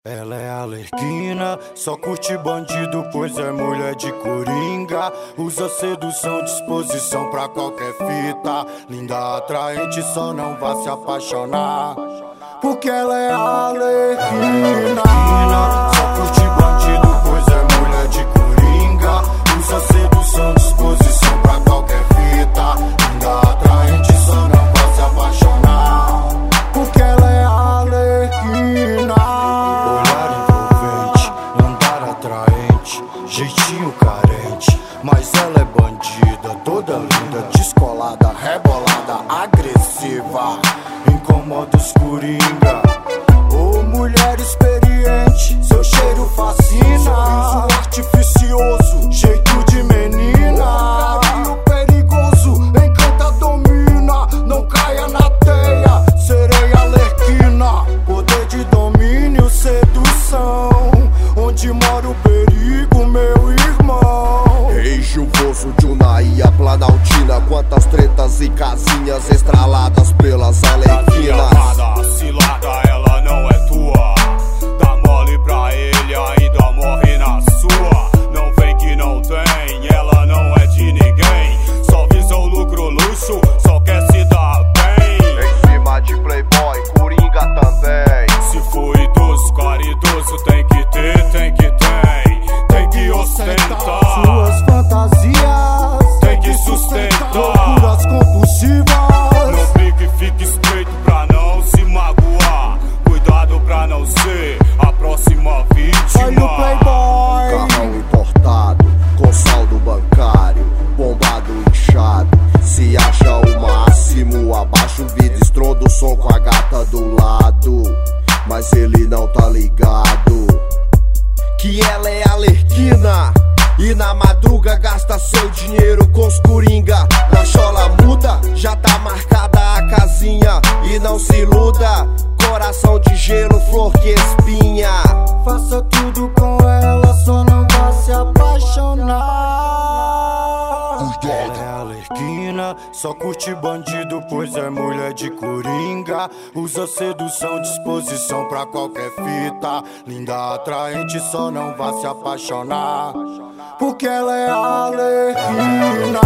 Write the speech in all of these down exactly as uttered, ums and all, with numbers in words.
Ela é alerquina, só curte bandido, pois é mulher de coringa. Usa sedução, disposição pra qualquer fita. Linda, atraente, só não vá se apaixonar, porque ela é alerquina. Só curte bandido, pois é mulher de coringa. Usa sedução, disposição pra qualquer fita. Linda, atraente, só não vá se apaixonar, porque ela é alerquina. Jeitinho carente, mas ela é bandida, toda linda, descolada, rebolada, agressiva, incomoda os coringa. Ô, mulher experiente, seu cheiro fascina, sorriso artificioso, jeito de menina, carinho perigoso, encanta, domina, não caia na teia, sereia alerquina, poder de domínio, sedução, onde mora o perigo, meu irmão. Rei chuvoso de Unaíra, Planaltina, quantas tretas e casinhas estraladas pelas alerquinas. Cilada, ela não é tua, dá mole pra ele, ainda morre na sua. Não vem que não tem, ela não é de ninguém, só visa o lucro, luxo, só quer se dar bem. Em cima de playboy, coringa também. Se for idoso, caridoso, tem que ter, tem que ter, tem que ostentar suas fantasias, tem que sustentar loucuras compulsivas. Não brigue, fique estreito pra não se magoar. Cuidado pra não ser a próxima vítima. Olha o playboy, carrão importado, com saldo bancário, bombado, inchado. Se acha o máximo, abaixa o vidro, estronda o som com a gata do lado. Mas ele não tá ligado que ela é alerquina e na madruga gasta seu dinheiro com os coringa. Na chola muda, já tá marcada a casinha. E não se iluda, coração de gelo, flor que espinha. Faça tudo com ela, só não vá se apaixonar. Ela é alerquina, só curte bandido, pois é mulher de coringa. Usa sedução, disposição pra qualquer fita. Linda, atraente, só não vá se apaixonar, porque ela é alerquina.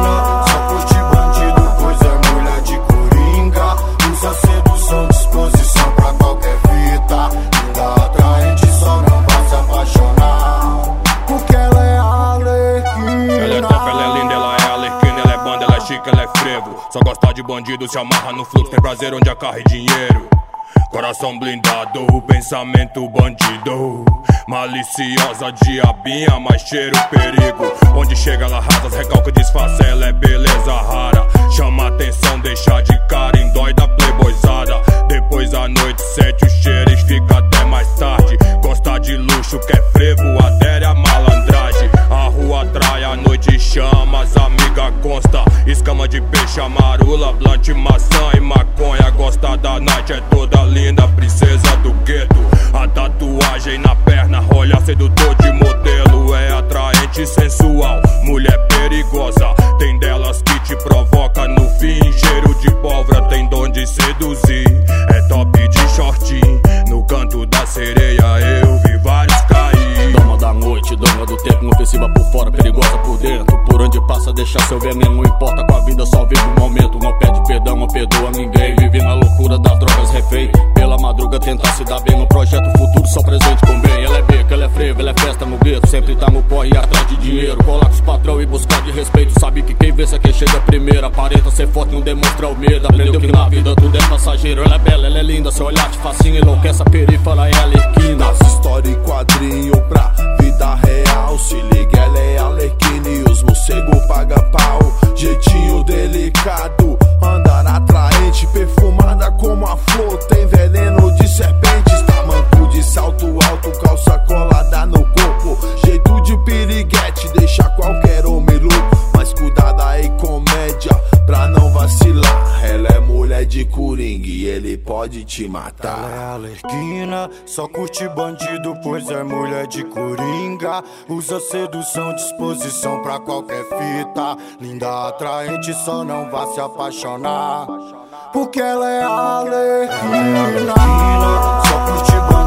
Só curte bandido, pois é mulher de coringa. Usa sedução, disposição pra qualquer fita. Linda, atraente, só não vá se apaixonar, porque ela é alerquina. Ela é top, ela é linda, ela é alerquina, ela é banda, ela é chique, ela é frevo. Só gosta de bandido, se amarra no fluxo, tem prazer onde a carro e dinheiro. Coração blindado, pensamento bandido, maliciosa, diabinha, mas cheiro perigo. Onde chega ela arrasa, recalca, disfarça, ela é beleza rara. Chama atenção, deixa de cara, endoida playboyzada. Depois à noite sente os cheiros, fica até mais tarde. Gosta de luxo, quer frevo, adere a malandragem. A rua atrai, a noite chama, as amigas consta. Escama de peixe, amarula, blunt, maçã e maconha. Gosta da night, é toda linda, princesa do gueto. A tatuagem na perna, olhar sedutor de modelo. É atraente, sensual, mulher perigosa. Tem delas que te provoca no fim, cheiro de pólvora, tem dom de seduzir. É top de shortinho, no canto da sereia eu vi vários cair. Dama da noite, dama do tempo, ofensiva por fora, perigosa por dentro. Por onde passa deixa seu veneno, não importa com a vida, só vive o momento. Não pede perdão, não perdoa ninguém, vive na loucura das drogas, refém. Pela madruga tenta se dar bem no projeto futuro, só presente convém. Ela é beca, ela é frevo, ela é festa no gueto, sempre tá no porre e atrás de dinheiro. Colar com os patrão e buscar de respeito, sabe que quem vence é quem chega primeiro. Aparenta ser forte, não demonstra o medo, aprendeu que na vida tudo é passageiro. Ela é bela, ela é linda, seu olhar te fascina, enlouquece a perifa, é alerquina. Das histórias em quadrinho pra vida real, se liga, ela é alerquina e os morcegos paga pau. Jeitinho delicado, andar atraente, perfumada como a flor, tem veneno de serpentes. Tamanco de salto alto, calça colada no corpo, jeito de piriguete, deixa qualquer homem louco. Mas cuidado aí, comédia, pra não vacilar. Ela é mulher de coringa e ele pode te matar. Ela é alerquina, só curte bandido, pois é mulher de coringa. Usa sedução, disposição pra qualquer fita. Linda, atraente, só não vá se apaixonar, porque ela é alerquina. Só curte bandido.